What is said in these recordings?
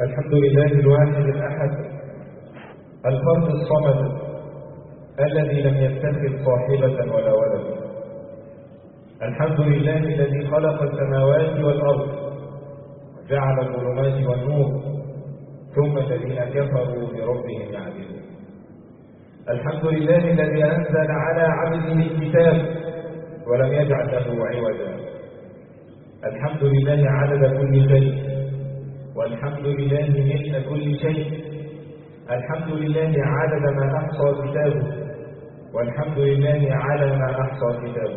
الحمد لله الواحد الأحد الفرد الصمد الذي لم يتخذ صاحبة ولا ولد. الحمد لله الذي خلق السماوات والأرض وجعل الظلمات والنور ثم الذين كفروا بربهم يعدلون. الحمد لله الذي أنزل على عبده الكتاب ولم يجعل له عوجا. الحمد لله عدد كل شيء، والحمد لله ملء كل شيء. الحمد لله عدد ما أحصى كتابه، والحمد لله على ما أحصى كتابه.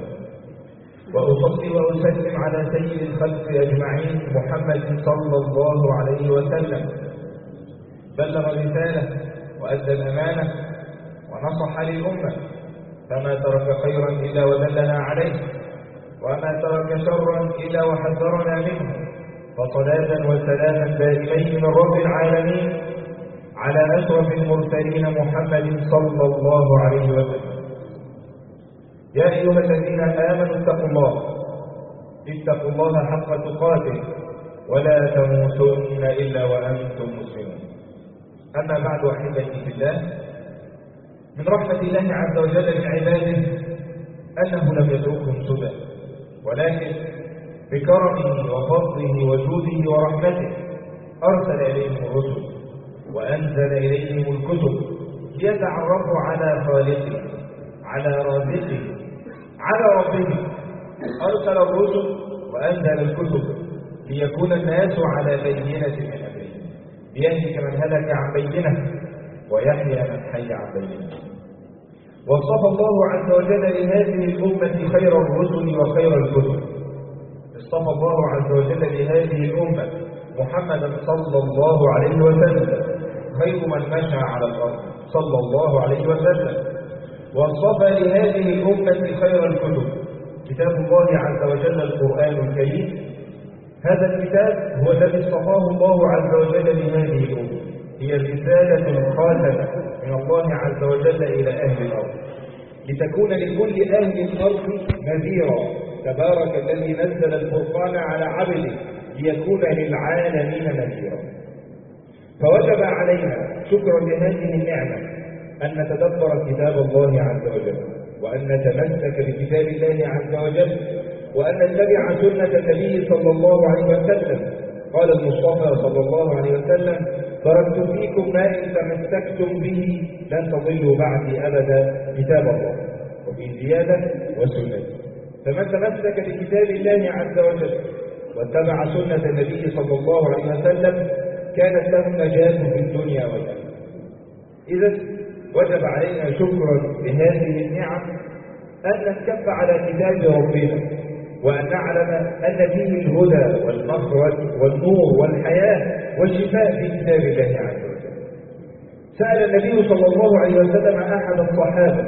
وأصلي وأسلم على سيد الخلق أجمعين محمد صلى الله عليه وسلم. بلغ الرسالة وأدى الأمانة ونصح للأمة، فما ترك خيرا إلا ودلنا عليه، وما ترك شرا إلا وحذرنا منه. فصلاة وسلاما دائمين من رب العالمين على أشرف المرسلين محمد صلى الله عليه وسلم. يا أيها الذين آمنوا اتقوا الله حق تقاته ولا تموتن إلا وأنتم مسلمون. أما بعد، أحبتي في الله، من رحمة الله عز وجل بعباده أنه لم يتركهم سدى، ولكن بكرمه وفضله وجوده ورحمته أرسل إليهم الرسل وأنزل إليهم الكتب ليتعرفوا على خالقه، على رازقه، على ربه. أرسل الرسل وأنزل الكتب ليكون الناس على بينة من أمره، ليهلك من هلك عن بينه ويحيى من حي عن بينه. وصف الله عز وجل لهذه الأمة خير الرسل وخير الكتب. اصطفى الله عز وجل لهذه الأمة محمدا صلى الله عليه وسلم، خير من مشى على الأرض صلى الله عليه وسلم. واصطفى لهذه الأمة خير الكتب، كتاب الله عز وجل القرآن الكريم. هذا الكتاب هو الذي اصطفاه الله عز وجل لهذه الأمة، هي الرسالة الخاتمة من الله عز وجل إلى أهل الأرض، لتكون لكل أهل الأرض نذيرا. تبارك الذي نزل الفرقان على عبده ليكون للعالمين نذيرا. فوجب علينا شكرا لهذه النعمة أن نتدبر كتاب الله عز وجل، وأن نتمسك بكتاب الله عز وجل، وأن نتبع سنة النبي صلى الله عليه وسلم. قال المصطفى صلى الله عليه وسلم: تركت فيكم ما إن تمسكتم به لن تضلوا بعدي أبدا، كتاب الله. وفي زيادة: وسنتي. فمن تمسك بكتاب الله عز وجل واتبع سنة النبي صلى الله عليه وسلم كانت له النجاة في الدنيا والآخرة. إذا وجب علينا شكرا لهذه النعم أن نتكف على كتاب ربنا، وأن نعلم أن فيه الهدى والمخرج والنور والحياة والشفاء في كتاب الله عز وجل. سأل النبي صلى الله عليه وسلم أحد الصحابة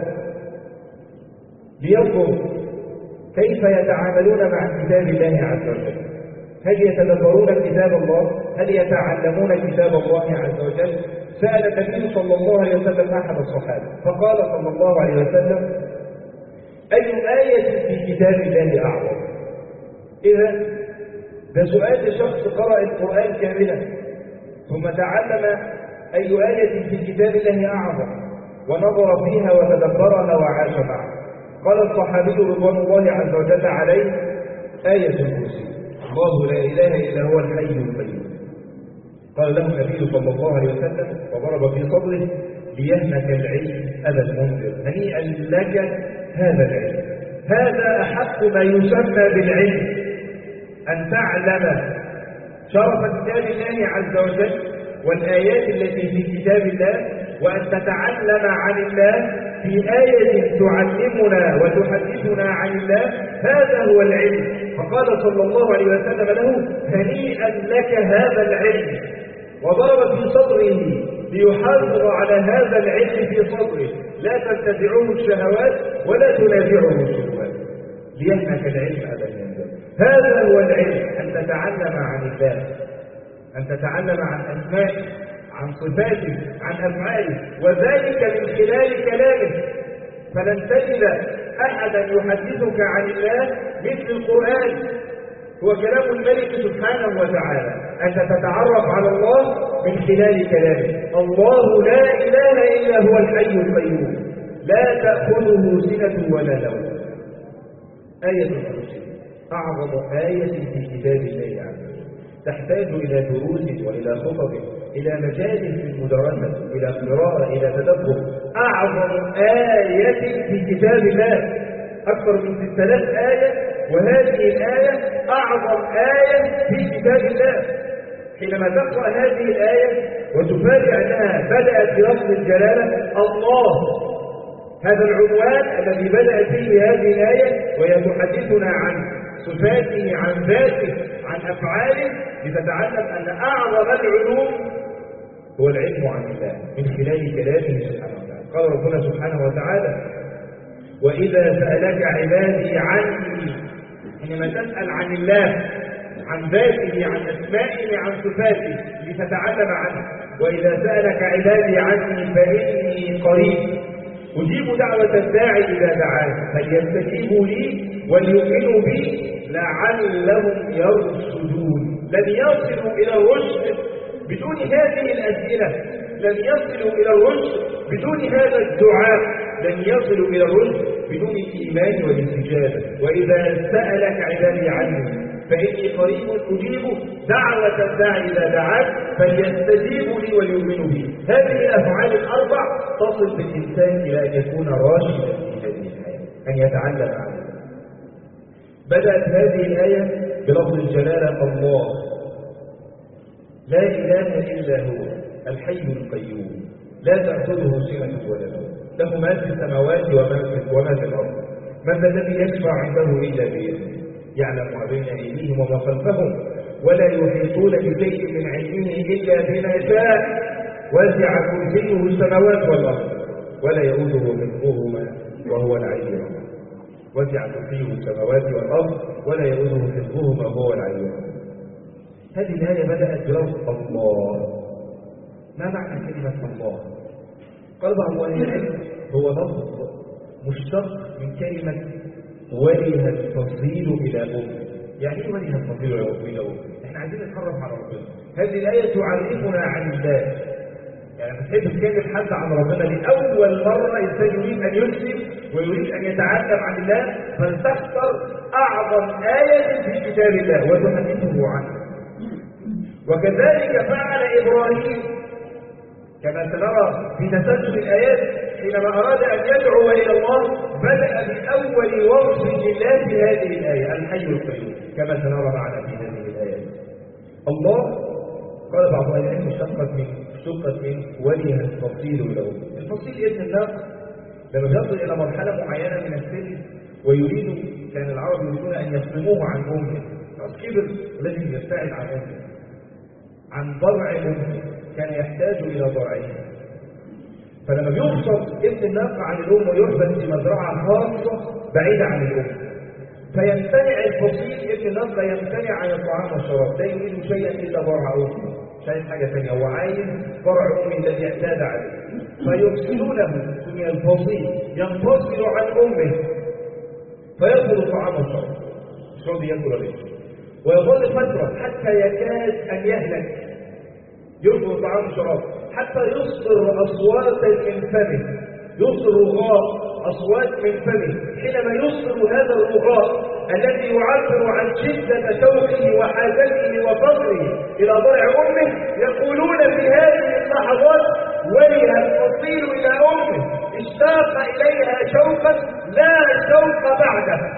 لينظر كيف يتعاملون مع كتاب الله عز وجل. هل يتدبرون كتاب الله؟ هل يتعلمون كتاب الله عز وجل؟ سأل النبي صلى الله عليه وسلم أحد الصحابة فقال صلى الله عليه وسلم: أي آية في كتاب الله أعظم؟ إذا ده سؤال لشخص قرأ القرآن كاملا ثم تعلم أي آية في كتاب الله أعظم ونظر فيها وتدبرها وعاش معها. قال الصحابي رضوان الله عز وجل عليه: آية الكرسي، الله لا إله إلا هو الحي القيوم. قال له النبي صلى الله عليه وسلم وضرب في صدره: ليهنك العلم أبا المنذر، هنيئا لك هذا العلم. هذا أحق ما يسمى بالعلم، أن تعلم شرف كتاب الله عز وجل والآيات التي في كتاب الله، وأن تتعلم عن الله في آية تعلمنا وتحدثنا عن الله. هذا هو العلم. فقال صلى الله عليه وسلم له: هنيئا لك هذا العلم. وضرب في صدره ليحافظ على هذا العلم في صدره، لا تنتزعه الشهوات ولا تنازعه الشهوات. ليهنك العلم أبا المنذر. هذا هو العلم، أن تتعلم عن الله، أن تتعلم عن أسمائه، عن صفاته، عن أفعاله، وذلك من خلال كلامه. فلن تجد أحدا يحدثك عن الله مثل القرآن، هو كلام الملك سبحانه وتعالى. أنت تتعرف على الله من خلال كلامه. الله لا إله إلا هو الحي القيوم لا تأخذه سنة ولا نوم. آية الكرسي أعظم آية في كتاب الله عز وجل، تحتاج إلى دروس وإلى خطب، إلى مجالس المدرسة، إلى قراءة، إلى تدبر. أعظم آية في كتاب الله، أكثر من 6000 آية، وهذه الآية أعظم آية في كتاب الله. حينما تقرأ هذه الآية وتفاجأ أنها بدأت بلفظ الجلالة الله، هذا العنوان الذي بدأت فيه هذه الآية، وهي تحدثنا عن صفاته، عن ذاته، عن أفعاله، لتتعلم أن أعظم العلوم هو العلم عن الله من خلال كلامه سبحانه وتعالى. قال ربنا سبحانه وتعالى: وإذا سألك عبادي عني، حينما تسأل عن الله، عن ذاته، عن أسمائه، عن صفاته لتتعلم عنه. وإذا سألك عبادي عني فإني قريب أجيب دعوة الداعي إذا دعاني فليستجيبوا لي وليؤمنوا بي لعلهم يرشدون. لن يصلوا إلى الرشد بدون هذه الأسئلة، لن يصلوا إلى الرشد بدون هذا الدعاء، لن يصلوا إلى الرشد بدون الإيمان والاستجابة. وإذا سألك عبادي عني فإني قريب أجيب دعوة الداعي إذا دعان فليستجيبوا لي وليؤمنوا بي. هذه الأفعال الأربع تصل بالإنسان إلى أن يكون راشدا في هذه الحياة، أن يتعلم عنها. بدأت هذه الآية بلفظ الجلالة الله، لا إله إلا هو الحي القيوم لا تأخذه سنة ولا نوم، له ما في السماوات وما في الأرض، من ذا الذي يشفع عنده إلا بإذنه، يعلم ما بين أيديهم وما خلفهم ولا يحيطون بشيء من علمه إلا بما شاء، وسع كرسيه السماوات والأرض ولا يؤوده حفظهما وهو العلي العظيم. وسع كرسيه السماوات والأرض ولا يؤوده حفظهما وهو العلي العظيم. هذه الآية بدأت بلفظ الله. ما معنى كلمة الله؟ قال بعض أهل العلم هو لفظ مشتق من كلمة وله الفصيل إلى أمه. يعني إيه وله الفصيل إلى أمه؟ إحنا عايزين نتعرف على ربنا. هذه الآية تعرفنا عن الله. يعني بتحب تتكلم حد عن ربنا لأول مرة إنسان يريد أن يسلم ويريد أن يتعلم عن الله، فلتختر أعظم آية في كتاب الله وتحدثه عنه. وكذلك فعل إبراهيم كما سنرى في تسلسل الآيات، حينما أراد أن يدعو إلى الله بدأ بأول وصف لله في هذه الآية الحي القيوم، كما سنرى معنا في هذه الآيات. الله قال بعض أهل العلم اشتقت من وله الفصيل له. الفصيل ابن الناقة لما يصل إلى مرحلة معينة من السن ويريد، كان العرب يريدون أن يصدموه عن أمه، كبر الذي يبتعد عن أمه، عن ضرع أمه، كان يحتاج إلى ضرعه. فلما بيفصل ابن الناقة عن الأم ويحبس في مزرعة خاصة بعيدة عن الأم، فيمتنع الفصيل ابن الناقة، يمتنع عن الطعام والشراب، لا يريد شيئا إلا ضرع أمه، مش عايز حاجة ثانية، هو عايز ضرع أمه الذي اعتاد عليه. فيفصلونه، سمي الفصيل، ينفصل عن أمه فيأكل الطعام والشراب، مش راضي يأكل ولا يشرب، ويظل فترة حتى يكاد أن يهلك، يرفض الطعام والشراب حتى يصدر أصواتا من فمه، يصدر رغاء أصوات من فمه. حينما يصدر هذا الرغاء الذي يعبر عن شدة شوقه وحاجته وفقره إلى ضرع أمه، يقولون في هذه اللحظات وله الفصيل إلى أمه، اشتاق إليها شوقا لا شوق بعده.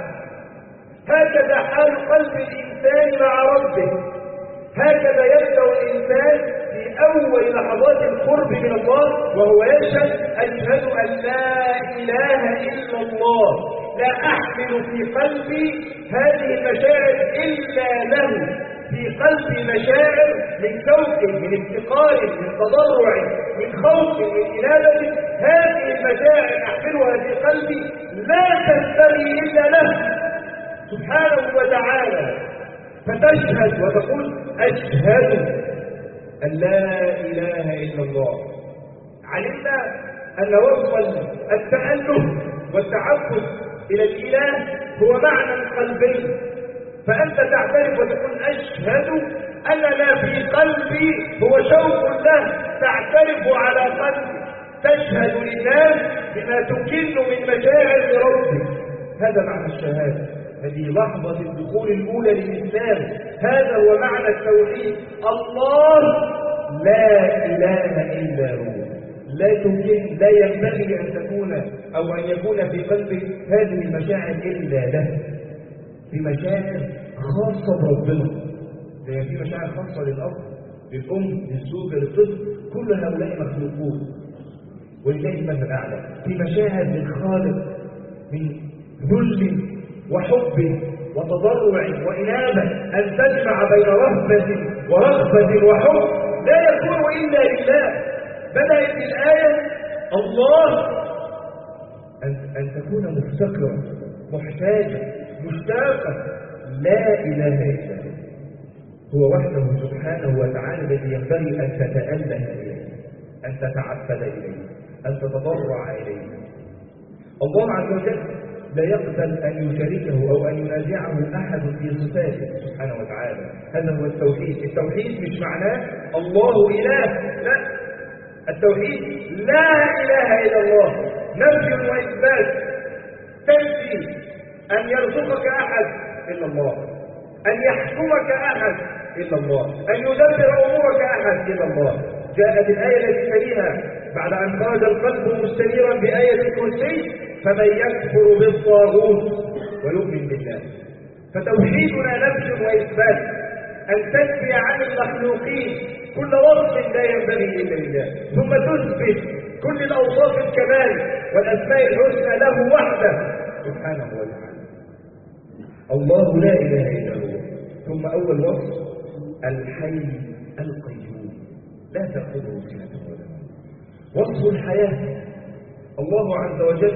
هكذا حال قلب الإنسان مع ربه، هكذا يبدأ الإنسان في أول لحظات القرب من الله وهو يشهد أشهد أن لا إله إلا الله، لا أحمل في قلبي هذه المشاعر إلا له، في قلبي مشاعر من شوق، من افتقار، من تضرع، من خوف، من إنابة. هذه المشاعر أحملها في قلبي لا تنبغي إلا له سبحانه وتعالى، فتشهد وتقول أشهد أن لا إله إلا الله. علمنا أن وصف التأله والتعبد إلى الإله هو معنى قلبي، فأنت تعترف وتقول أشهد أنا لا في قلبي هو شوق له تعترف على قلبي، تشهد للناس بما تكن من مشاعر لربك. هذا معنى الشهادة، هذه لحظة الدخول الأولى للإسلام. هذا هو معنى التوحيد. الله لا إله إلا هو. لا ينبغي أن تكون أو أن يكون في قلبك هذه المشاعر إلا له. في مشاعر خاصة بربنا، زي في مشاعر خاصة للأب، للأم، للزوجة، للطفل، كل هؤلاء مخلوقون ولله المثل الأعلى. في مشاعر للخالق من ذل وحب وتضرع وإنابة، أن تجمع بين رهبة ورغبة وحب لا يكون إلا لله. بدأت الآية الله أن تكون مفتقرا محتاجا مشتاقا، لا إله إلا هو وحده سبحانه وتعالى الذي ينبغي أن تتأله إليه، أن تتعبد إليه، أن تتضرع إليه. الله عز وجل لا يقبل أن يشاركه أو أن ينازعه أحد في صفاته سبحانه وتعالى. هذا هو التوحيد. التوحيد مش معناه الله إله، لا، التوحيد لا إله إلا الله، نفي وإثبات. تنفي أن يرزقك أحد إلا الله، أن يحكمك أحد إلا الله، أن يدبر أمورك أحد إلا الله. جاءت الآية التي تليها بعد أن خرج القلب مستنيرا بآية الكرسي: فمن يكفر بالطاغوت ويؤمن بالله. فتوحيدنا نفي وإثبات، أن تنفي عن المخلوقين كل وصف لا ينبغي إلا لله، ثم تثبت كل الأوصاف الكمال والأسماء الحسنى له وحده سبحانه وتعالى. الله لا إله إلا هو. ثم أول وصف: الحي القيوم لا تأخذه سنة ولا نوم. وصف الحياة. الله عز وجل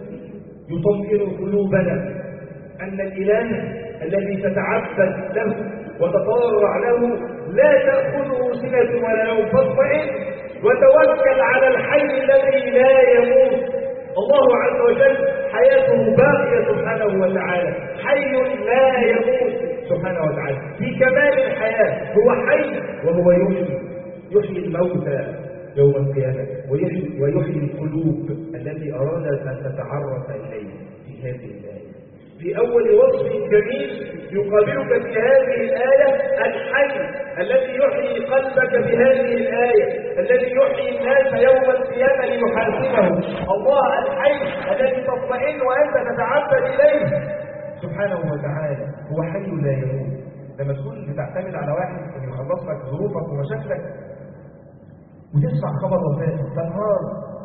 يطمئن قلوبنا أن الإله الذي تتعبد له وتضرع له لا تأخذه سنة ولا نوم، فاطمئن وتوكل على الحي الذي لا يموت. الله عز وجل حياته باقية سبحانه وتعالى، حي لا يموت سبحانه وتعالى. في كمال الحياة هو حي وهو يحيي الموتى يوم القيامة، ويحيي القلوب التي أرادت أن تتعرف إليه في هذه الآية. في أول وصف جميل يقابلك في هذه الآية: الحي الذي يحيي قلبك بهذه الآية، الذي يحيي الناس يوم القيامة ليحاسبهم. الله الحي الذي تطمئن وأنت تتعبد إليه سبحانه وتعالى. هو حي لا يموت. لما تكون بتعتمد على واحد أن يخلص لك ظروفك ومشاكلك وتسمع خبر وفاته، تنهار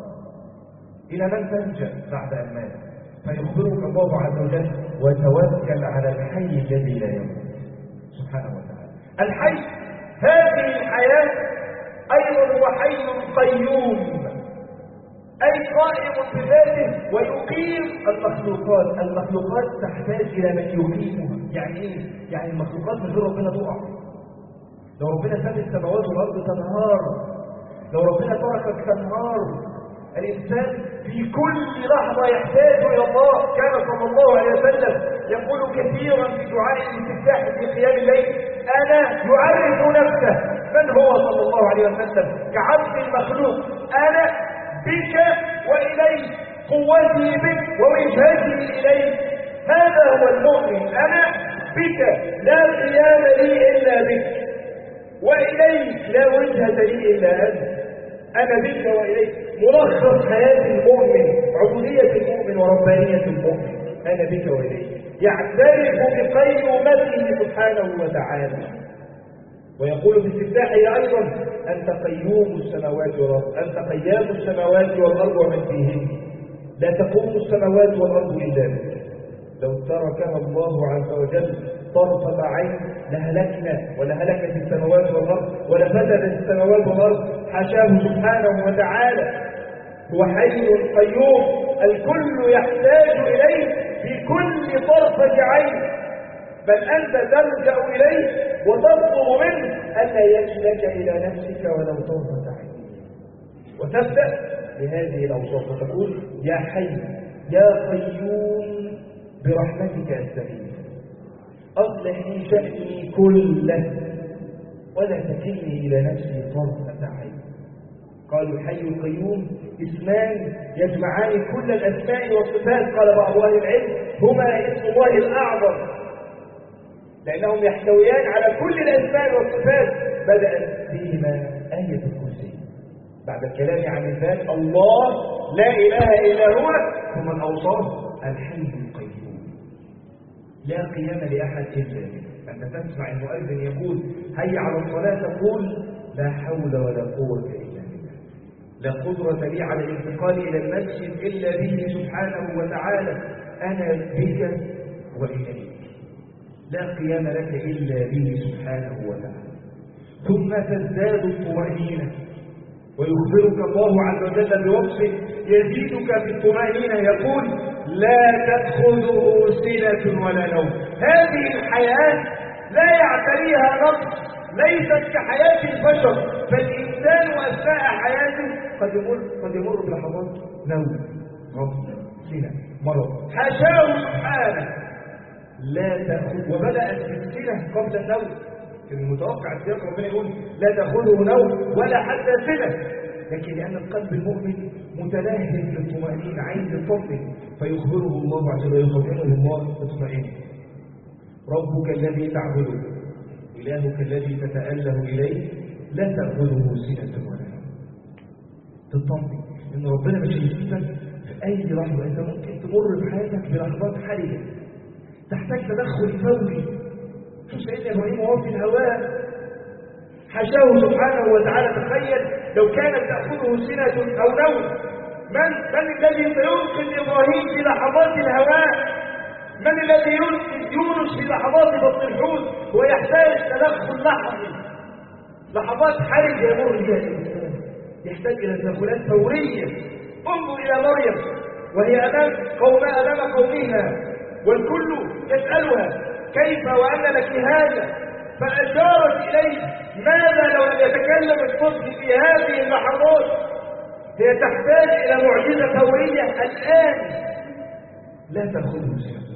إلى من تلجأ بعد أن مات، فيخبرك الله عز وجل: وتوكل على الحي الذي لا يموت سبحانه وتعالى. الحي هذه الحياة أيضا هو حي قيوم، أي قائم بذاته ويقيم المخلوقات. المخلوقات تحتاج إلى من يقيمها. يعني إيه؟ يعني المخلوقات من غير ربنا تقع. لو ربنا ساب السماوات والأرض تنهار، لو ربنا تركك تنهار. الإنسان في كل لحظة يحتاج إلى الله. كان صلى الله عليه وسلم يقول كثيرا في دعاء الاستفتاح في قيام الليل: أنا يعرف نفسه. من هو صلى الله عليه وسلم؟ كعبد المخلوق: أنا بك وإليك، قوتي بك ووجهتي إليك. هذا هو المؤمن: أنا بك لا قيام لي إلا بك، وإليك لا وجهة لي إلا أنت. أنا بك وإليك. ملخص حياة المؤمن، عبودية المؤمن وربانية المؤمن: أنا بك وإليك. يعترف بقيومته سبحانه وتعالى، ويقول في استفتاحه أيضا: أنت قيوم السماوات والأرض، أنت قيام السماوات والأرض ومن فيهن، لا تقوم السماوات والأرض إلا بك. لو تركها الله عز وجل طرفة عين لهلكنا ولهلكت السماوات والأرض ولفسدت السماوات والأرض. حاشاه سبحانه وتعالى. هو حي قيوم، الكل يحتاج إليه في كل طرفة عين، بل أنت تلجأ إليه وتطلب منه ألا يكلك إلى نفسك ولو طرفة عين. وتبدأ بهذه الأوصاف وتقول: يا حي يا قيوم برحمتك أستغيث، أصلح لي شأني كله ولا تكلني إلى نفسي طرفة عين. قالوا الحي القيوم اسمان يجمعان كل الأسماء والصفات. قال بعض أهل العلم هما اسم الله الأعظم، لأنهم يحتويان على كل الأسماء والصفات. بدأت بهما آية الكرسي بعد الكلام عن الذات، الله لا إله إلا هو، ثم الأوصاف الحي القيوم لا قيام لأحد إلا به. أنت تسمع المؤذن يقول هيا على الصلاة، تقول لا حول ولا قوة إلا بالله، لا قدرة لي على الانتقال إلى المسجد إلا به سبحانه وتعالى، أنا بك وإليك، لا قيام لك إلا به سبحانه وتعالى. ثم تزداد الطمأنينة، ويخبرك الله عز وجل بوصفه يزيدك في الطمأنينة، يقول لا تأخذه سنة ولا نوم. هذه الحياة لا يعتريها نقص، ليست كحياة البشر، فالإنسان أثناء حياته قد يمر بلحظات نوم، غفلة، سنة، مرض، حاشاه سبحانه لا تأخذ. وبدأت السنة قبل النوم، كان المتوقع السياق ربنا يقول لا تأخذه نوم ولا حتى سنة، لكن لأن القلب المؤمن متلهف للطمأنينة، عايز يطمئن، فيخبره الله عز وجل، يخبره الله اطمئن، ربك الذي تعبده إلهك الذي تتأله إليه لا تأخذه سنة ولا نوم. تطمئن إن ربنا مش هيسيبك في أي لحظة. أنت ممكن تمر بحياتك بلحظات حرجة تحتاج تدخل فوري. شوف سيدنا إبراهيم وهو في الهواء، حاشاه سبحانه وتعالى. تخيل لو كانت تأخذه سنة أو نوم، من الذي سينقذ إبراهيم في لحظات الهواء؟ من الذي ينقذ يونس في لحظات بطن الحوت؟ ويحتاج تدخل لحظي، لحظات حرجة يمر بها الإنسان، يحتاج إلى تدخلات فورية. انظر إلى مريم وهي أمام قومها، والكل يسألها كيف وأن لك هذا، فأشارت إليه ماذا لو لم يتكلم الطفل في هذه اللحظات؟ هي تحتاج إلى معجزة فورية الآن. لا تأخذه سنة،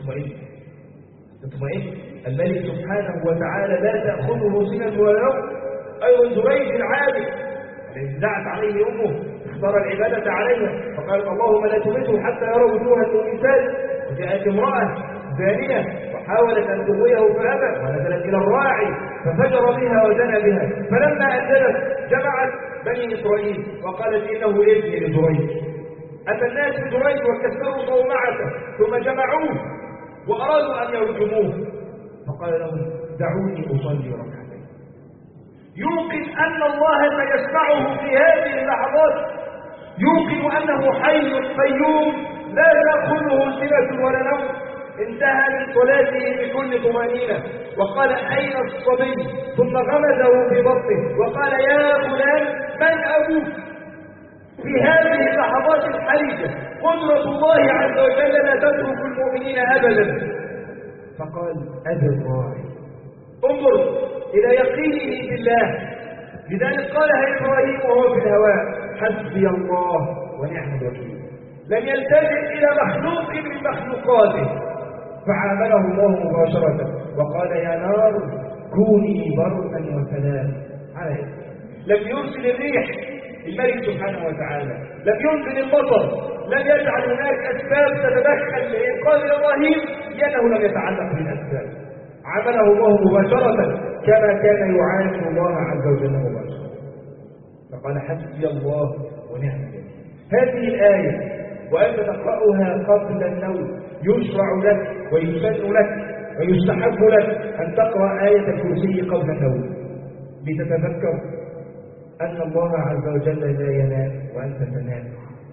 اطمئن. الملك سبحانه وتعالى لا تأخذه سنة ولا نوم. أيضا زريج العابد الذي دعت عليه أمه اختار العبادة عليها، فقالت اللهم لا تمته حتى يرى وجوه المؤمنات. وجاءت امرأة زانية وحاولت أن تغويه فأبى، ونزلت إلى الراعي ففجر بها وزنى بها. فلما أنزلت جمعت بني إسرائيل وقالت إنه ابني لزريج. أتى الناس بزريج وكسروا صومعته ثم جمعوه وأرادوا أن يرجموه، فقال لهم دعوني أصلي ركعتين. يوقن أن الله سيسمعه في هذه اللحظات، يوقن أنه حي قيوم لا تأخذه سنة ولا نوم. انتهى من صلاته بكل طمأنينة وقال أين الصبي؟ ثم غمزه في بطنه وقال يا فلان من أبوك؟ في هذه اللحظات الحرجة قدرة الله عز وجل لا تترك المؤمنين أبدا. فقال أبي الراعي. انظر إلى يقينه بالله. لذلك قالها إبراهيم وهو في الهواء حسبي الله ونعم الوكيل. لم يلتجئ إلى مخلوق من مخلوقاته، فعامله الله مباشرة وقال يا نار كوني بردا وسلام عليه. لم يرسل الريح الملك سبحانه وتعالى، لم ينزل المطر، لم يجعل هناك أسباب تتدخل لإنقاذ إبراهيم لأنه لم يتعلق بالأسباب. عمله الله مباشرة كما كان يعامل الله عز وجل مباشرة. فقال حسبي الله ونعم الوكيل. هذه الآية وأنت تقرأها قبل النوم يشرع لك ويسن لك ويستحب لك أن تقرأ آية الكرسي قبل النوم لتتذكر أن الله عز وجل لا ينام وأنت تنام.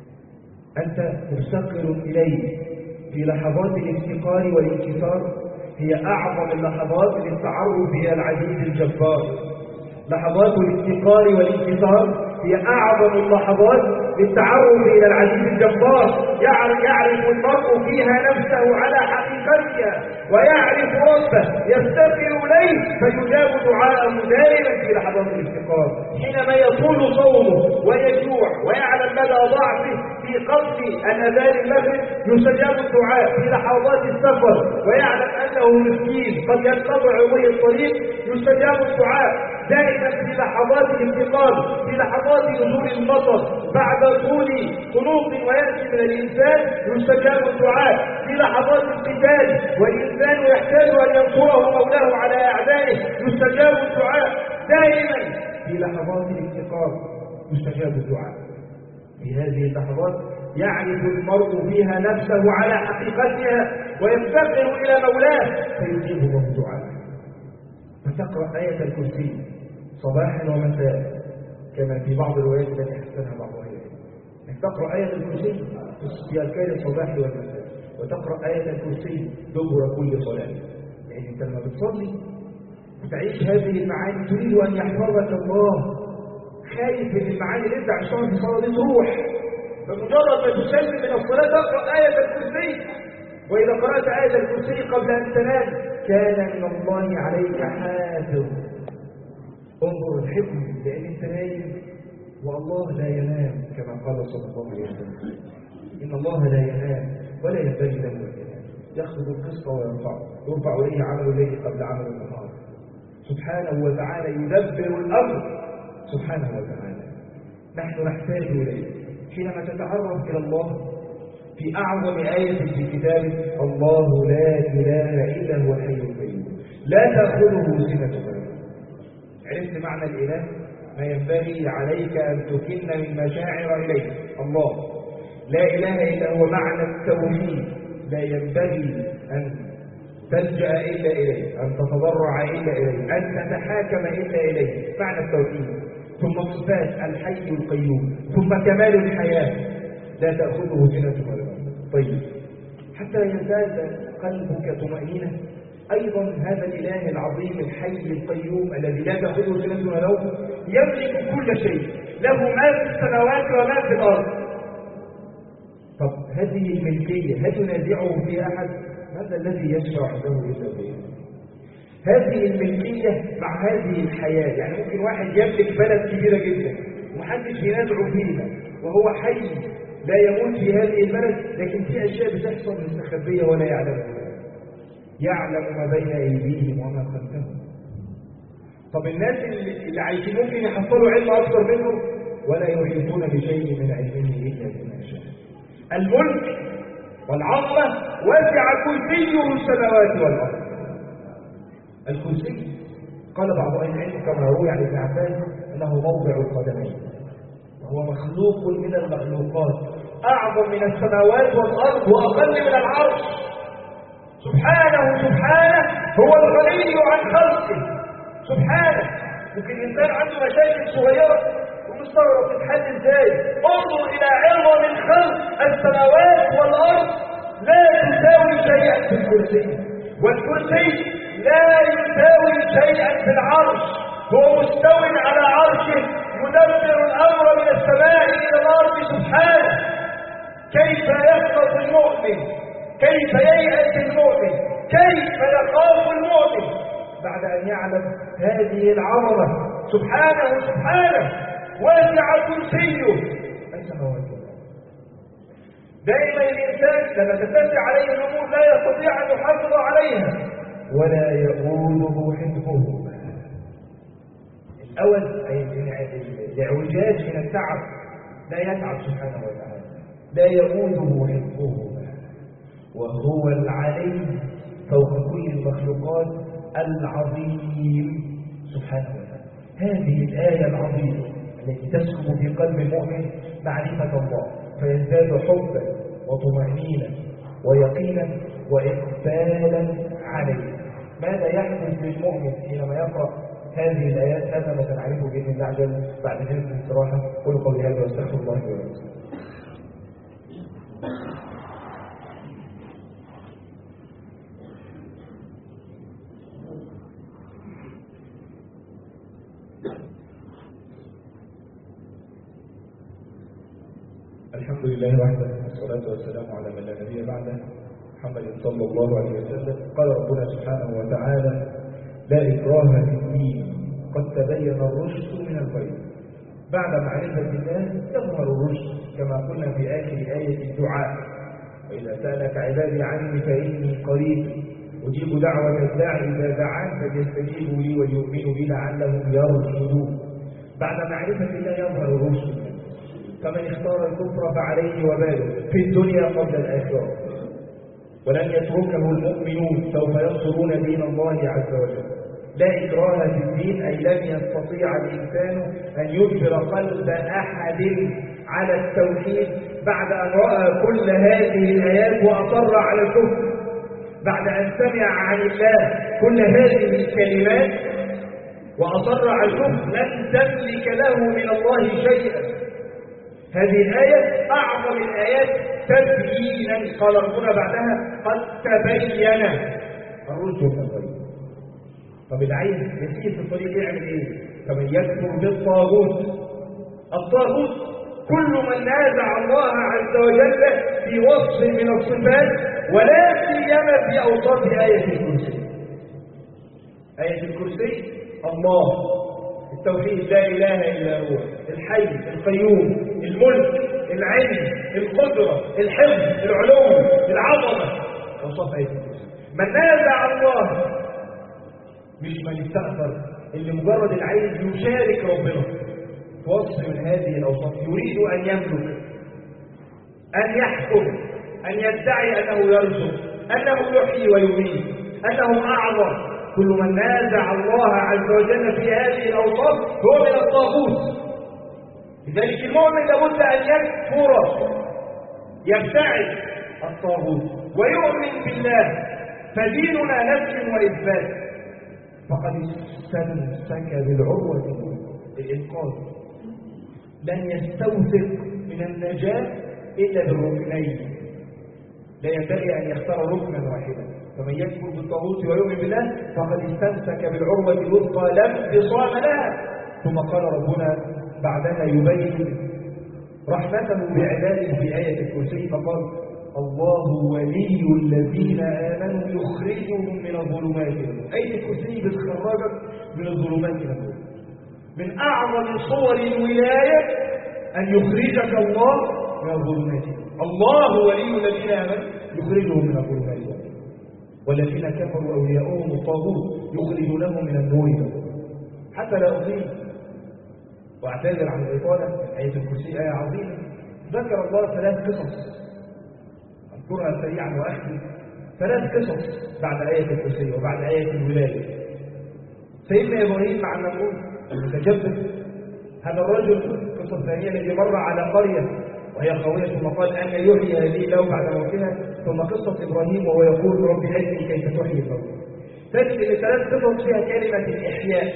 أنت مفتقر إليه في لحظات الافتقار والانكسار، هي أعظم اللحظات للتعرف إلى العزيز الجبار. لحظات الافتقار والانكسار هي أعظم اللحظات للتعرف إلى العزيز الجبار. يعرف المرء فيها نفسه على حقيقتها ويعرف ربه، يفتقر إليه فيجاب دعاءه دائما في لحظات الافتقار. حينما يطول صومه ويجوع ويعلم مدى ضعفه في قصد الأذان المغرب يستجاب الدعاء. في لحظات السفر ويعلم أنه مسكين قد ينقطع به الطريق يستجاب الدعاء. دائما في لحظات الانتقال، في لحظات نزول المطر بعد طول قنوط ويأتي من الإنسان يستجاب الدعاء، في لحظات القتال والإنسان يحتاج أن ينصره مولاه على أعدائه يستجاب الدعاء، دائما في لحظات الانتقال يستجاب الدعاء. في هذه اللحظات يعرف المرء فيها نفسه على حقيقتها ويفتقر إلى مولاه فيجيب له الدعاء. فتقرأ آية الكرسي صباحا ومساء كما في بعض الروايات التي حسنها بعض أهل العلم، أنك تقرأ آية الكرسي في أذكار الصباح والمساء، وتقرأ آية الكرسي دبر كل صلاة. يعني أنت لما بتصلي وتعيش هذه المعاني تريد أن يحفظك الله، خايف من المعاني اللي أنت عشتها في الصلاة دي تروح، فمجرد ما تسلم من الصلاة تقرأ آية الكرسي، وإذا قرأت آية الكرسي قبل أن تنام كان من الله عليك حافظ. انظر الحكم، لأن أنت نايم والله لا ينام كما قال صلى الله عليه وسلم، إن الله لا ينام ولا ينبغي له أن ينام، يخفض القسط ويرفعه، يرفع إليه عمل الليل قبل عمل النهار، سبحانه وتعالى يدبر الأمر سبحانه وتعالى. نحن نحتاج إليه حينما تتعرف إلى الله في أعظم آية في كتابه، الله لا إله إلا هو الحي القيوم لا تأخذه سنة ولا نوم. عرفت معنى الإله؟ ما ينبغي عليك أن تكن من مشاعر إليه الله، لا إله إلا هو معنى التوحيد، لا ينبغي أن تلجأ إلا إليه، أن تتضرع إلا إليه، أن تتحاكم إلا إليه، معنى التوحيد. ثم الصفات الحي القيوم، ثم كمال الحياة لا تأخذه سنة ولا نوم. طيب حتى يزداد قلبك طمأنينة، أيضا هذا الإله العظيم الحي القيوم الذي لا تأخذه سنة ولا نوم يملك كل شيء، له ما في السماوات وما في الأرض. طب هذه الملكية هل ينازعه في أحد؟ ماذا الذي يشفع عنده إلا بإذنه؟ هذه الملكية مع هذه الحياة، يعني ممكن واحد يملك بلد كبيرة جدا ومحدش ينازعه فيها وهو حي لا يموت في هذه البلد، لكن في أشياء بتحصل مستخبية ولا يعلمها، يعلم ما بين أيديهم وما خلفهم. طب الناس اللي عايشين ممكن يحصلوا علم أكثر منه ولا يحيطون بشيء من علمه إلا بما شاء. الملك والعظمة وسع كرسيه السماوات والأرض. الكرسي قال بعض أهل العلم كما روي عن ابن عباس أنه موضع القدمين، وهو مخلوق من المخلوقات، أعظم من السماوات والأرض وأقل من العرش. سبحانه هو الغني عن خلقه سبحانه. ممكن الإنسان عنده مشاكل صغيرة ومستغرب تتحل ازاي. انظر إلى عظم الخلق، السماوات والأرض لا تساوي شيئا في الكرسي، والكرسي لا يساوي شيئا في العرش. هو مستو على عرشه يدبر الأمر من السماء إلى الأرض سبحانه. كيف يخلص المؤمن، كيف ييأس المؤمن، كيف يخاف المؤمن بعد أن يعلم هذه العظمة سبحانه واسع كرسيه السماوات والأرض. دائما الإنسان لما تتسع عليه الأمور لا يستطيع أن يحافظ عليها ولا يؤوده حفظهما. الأول أي الاعوجاج من التعب، لا يتعب سبحانه وتعالى، لا يؤوده حفظهما، وهو العلي فوق كل المخلوقات العظيم سبحانه وتعالى. هذه الآية العظيمة التي تسكب في قلب المؤمن معرفة الله فيزداد حبا وطمأنينة ويقينا وإقبالا عليه. ماذا يحدث للمؤمن حينما يقرأ هذه الآيات؟ هذا ما سنعرفه بإذن الله عز وجل بعد جلسة الاستراحة. قولوا قولي هذا واستغفر الله لي ولكم. الحمد لله وحده والصلاة والسلام على من لا نبي بعده محمد صلى الله عليه وسلم. قال ربنا سبحانه وتعالى: لا إكراه في الدين قد تبين الرشد من الغي. بعد معرفة الله يظهر الرشد كما قلنا في آخر آية الدعاء: وإذا سألك عبادي عني فإني قريب أجيب دعوة الداعي إذا دعان فليستجيبوا لي وليؤمنوا بي لعلهم يرشدون. بعد معرفة الله يظهر الرشد، فمن اختار الكفر فعليه وباله في الدنيا قبل الآخرة، ولن يتركه المؤمنون، سوف ينصرون دين الله عز وجل. لا إكراه في الدين، أي لن يستطيع الإنسان أن يجبر قلب أحد على التوحيد بعد أن رأى كل هذه الآيات وأصر على الكفر، بعد أن سمع عن الله كل هذه الكلمات وأصر على الكفر، لن تملك له من الله شيئا. هذه الآية أعظم الآيات تبيينا، قال ربنا بعدها قد تبين الرشد من الغي. طب العين يسير في الطريق يعمل ايه؟ فمن يكفر بالطاغوت، الطاغوت كل من نازع الله عز وجل في وصف من الصفات، ولا سيما في اوصاف آية الكرسي. آية الكرسي الله، التوحيد، لا إله إلا هو، الحي القيوم، الملك، العلم، القدرة، الحفظ، العلوم، العظمة، أوصاف آية الكرسي. من نازع الله، مش من استأثر، اللي مجرد العين يشارك ربنا في وصف من هذه الأوصاف، يريد أن يملك، أن يحكم، أن يدعي أنه يرزق، أنه يحيي ويميت، أنه أعظم. كل من نازع الله عز وجل في هذه الأوصاف هو من الطاغوت. لذلك المؤمن لابد أن يكفر، يبتعد الطاغوت ويؤمن بالله، فديننا نفي وإثبات. فقد استمسك بالعروة الإنقاذ، لن يستوثق من النجاة إلا بالركنين، لا ينبغي أن يختار ركنا واحدا. فمن يكفر بالطاغوت ويؤمن بالله فقد استمسك بالعروة الوثقى لا انفصام لها. ثم قال ربنا بعدها يبين رحمته بعباده في آية الكرسي، فقال الله ولي الذين آمنوا يخرجهم من الظلمات. آية الكرسي بتخرجك من الظلمات إلى النور. من أعظم صور الولاية أن يخرجك الله من الظلمات. الله ولي الذين آمنوا يخرجهم من الظلمات إلى النور، والذين كفروا أولياؤهم الطاغوت يخرجونهم من النور إلى النور. حتى لا أطيل وأعتذر عن الإطالة، آية الكرسي آية عظيمة. ذكر الله 3 قصص أذكرها سريعا وأختم. 3 قصص بعد آية الكرسي وبعد آية الولاية. سيدنا إبراهيم مع النمرود المتجبر، هذا الرجل القصة الثانية الذي مر على قرية وهي خاوية ثم قال أن يحيي هذه الله بعد موتها، ثم قصة إبراهيم وهو يقول رب أرني كيف تحيي الموتى. تجد أن 3 قصص فيها كلمة الإحياء.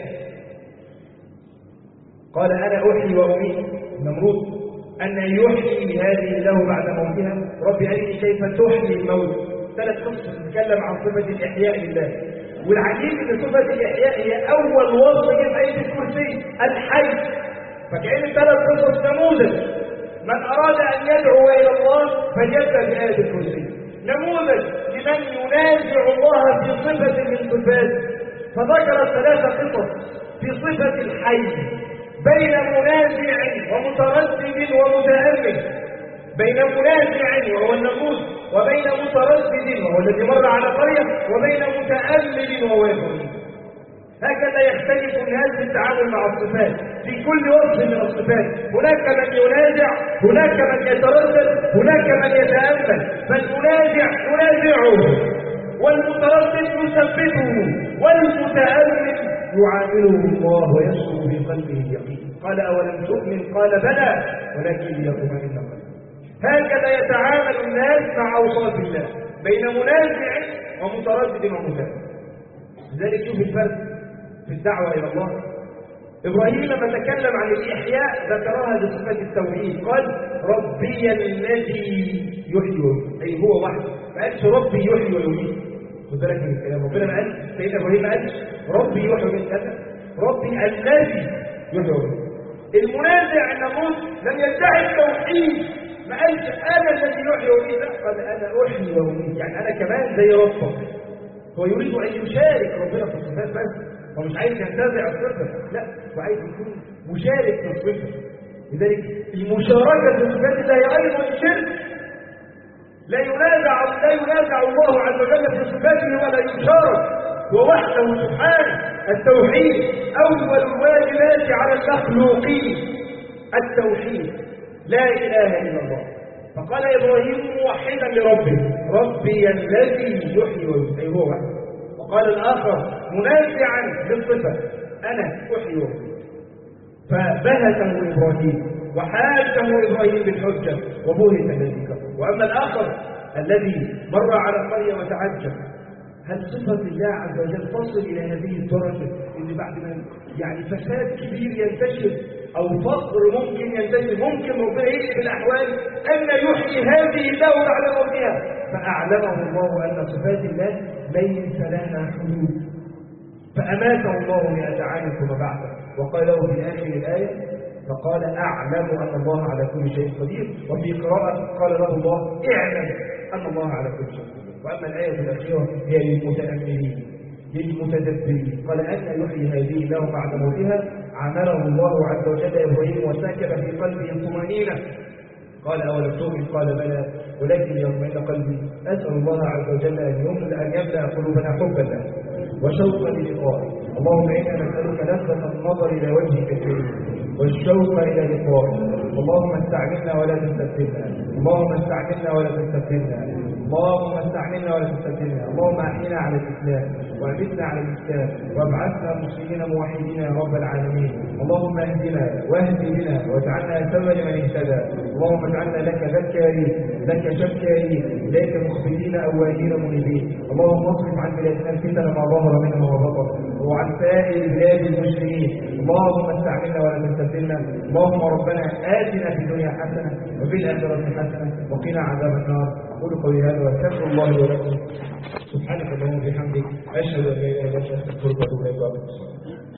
قال أنا أحيي وأميت النمرود، أن يحيي هذه الله بعد موتها، رب أرني كيف تحيي الموت. 3 قصص تتكلم عن صفة الإحياء لله. والعجيب أن صفة الإحياء هي أول وصف في آية الكرسي، الحي. فكأن 3 قصص نموذج من أراد أن يدعو إلى الله فليبدأ بآية الكرسي، نموذج لمن ينازع الله في صفة من صفاته. فذكر 3 قصص في صفة الحي بين منازع ومتردد ومتأمل، بين منازع وهو النموذج، وبين متردد وهو الذي مر على قرية، وبين متأمل وهو يقول. هكذا يختلف الناس في التعامل مع الصفات في كل وصف من الصفات. هناك من ينازع، هناك من يتردد، هناك من يتأمل. فالمنازع ينازعه، والمتردد يثبته، والمتأمل يعامله الله ويسر في قلبه اليقين. قال أولم تؤمن؟ قال بلى ولكن ليطمئن قلبي. هكذا يتعامل الناس مع أوصاف الله، بين منازع ومتردد ومتأمل. لذلك شوف الفرق في الدعوة إلى الله. إبراهيم لما تكلم عن الإحياء ذكرها بصفة التوحيد، قال ربي الذي يحيي، أي هو وحده. ما قالش ربي يحيي ويميت. خد بالك من الكلام، ربنا ما قالش، سيدنا إبراهيم ما قالش ربي يحيي ويميت، ربي الذي يحيي ويميت. المنازع النموذج لم يدعي التوحيد، ما قالش أنا الذي يحيي ويميت، لا، قال أنا أحيي ويميت، يعني أنا كمان زي ربك. هو يريد أن يشارك ربنا في الصفات بس، هو مش عايز ينتزع الصفة، لا، هو عايز يكون مشارك في الصفة. لذلك المشاركة في الصفات ده هي أيضا شرك. لا ينازع الله عز وجل في صفاته ولا يشارك، ووحده سبحانه. التوحيد أول الواجبات على المخلوقين، التوحيد لا إله إلا الله. فقال إبراهيم موحدا لربه: ربي الذي يحيي ويميت، أي هو واحد. وقال الآخر منازعا للصفة: أنا أحيي ويميت. فبهته إبراهيم وحاجه إبراهيم بالحجة وبهت الذي كفر. وأما الآخر الذي مر على القرية وتعجب: هل صفة الله عز وجل تصل إلى هذه الدرجة إن بعد ما يعني فساد كبير ينتشر أو فقر ممكن ينتشر، ممكن ربنا يقلب الأحوال أن يحيي هذه الله بعد موتها؟ فأعلمه الله أن صفات الله ليس لها حدود، فأماته الله 100 عام ثم بعثه. وقال له في آخر الآية: فقال أعلم أن الله على كل شيء قدير. وفي قراءة قال له الله: اعلم أن الله على كل شيء قدير. وأما الآية الأخيرة هي للمتأملين للمتدبرين. قال: أن يحيي هذه الله بعد موتها؟ عمله الله عز وجل إبراهيم وسكب في قلبه الطمأنينة. قال: أولم تؤمن؟ قال: بلى ولكن ليطمئن قلبي. أسأل الله عز وجل أن يملأ قلوبنا حبا له وشوقا للقائه. اللهم إنا نسألك لذة النظر إلى وجهك الكريم والشوق إلى لقائك. اللهم استعملنا ولا تستبدلنا، اللهم استعملنا ولا تستبدلنا، اللهم استعملنا ولا تستبدلنا. اللهم أحينا على الإسلام وأمتنا على الإسلام وابعثنا مسلمين موحدين يا رب العالمين. اللهم اهدنا واهد بنا واجعلنا سببا لمن اهتدى. اللهم اجعلنا لك ذكارين لك شكارين إليك مخبتين أواهين منيبين. اللهم اصرف عن بلادنا الفتن ما ظهر منها وبطن وعن سائر بلاد المسلمين. اللهم استعملنا ولا تستبدلنا. اللهم ربنا آتنا في الدنيا حسنة وفي الآخرة حسنة وقنا عذاب النار. أقول قولي هذا واستغفر الله ولكم. سبحانك اللهم وبحمدك أشهد أن لا إله إلا أنت أستغفرك وأتوب إليك.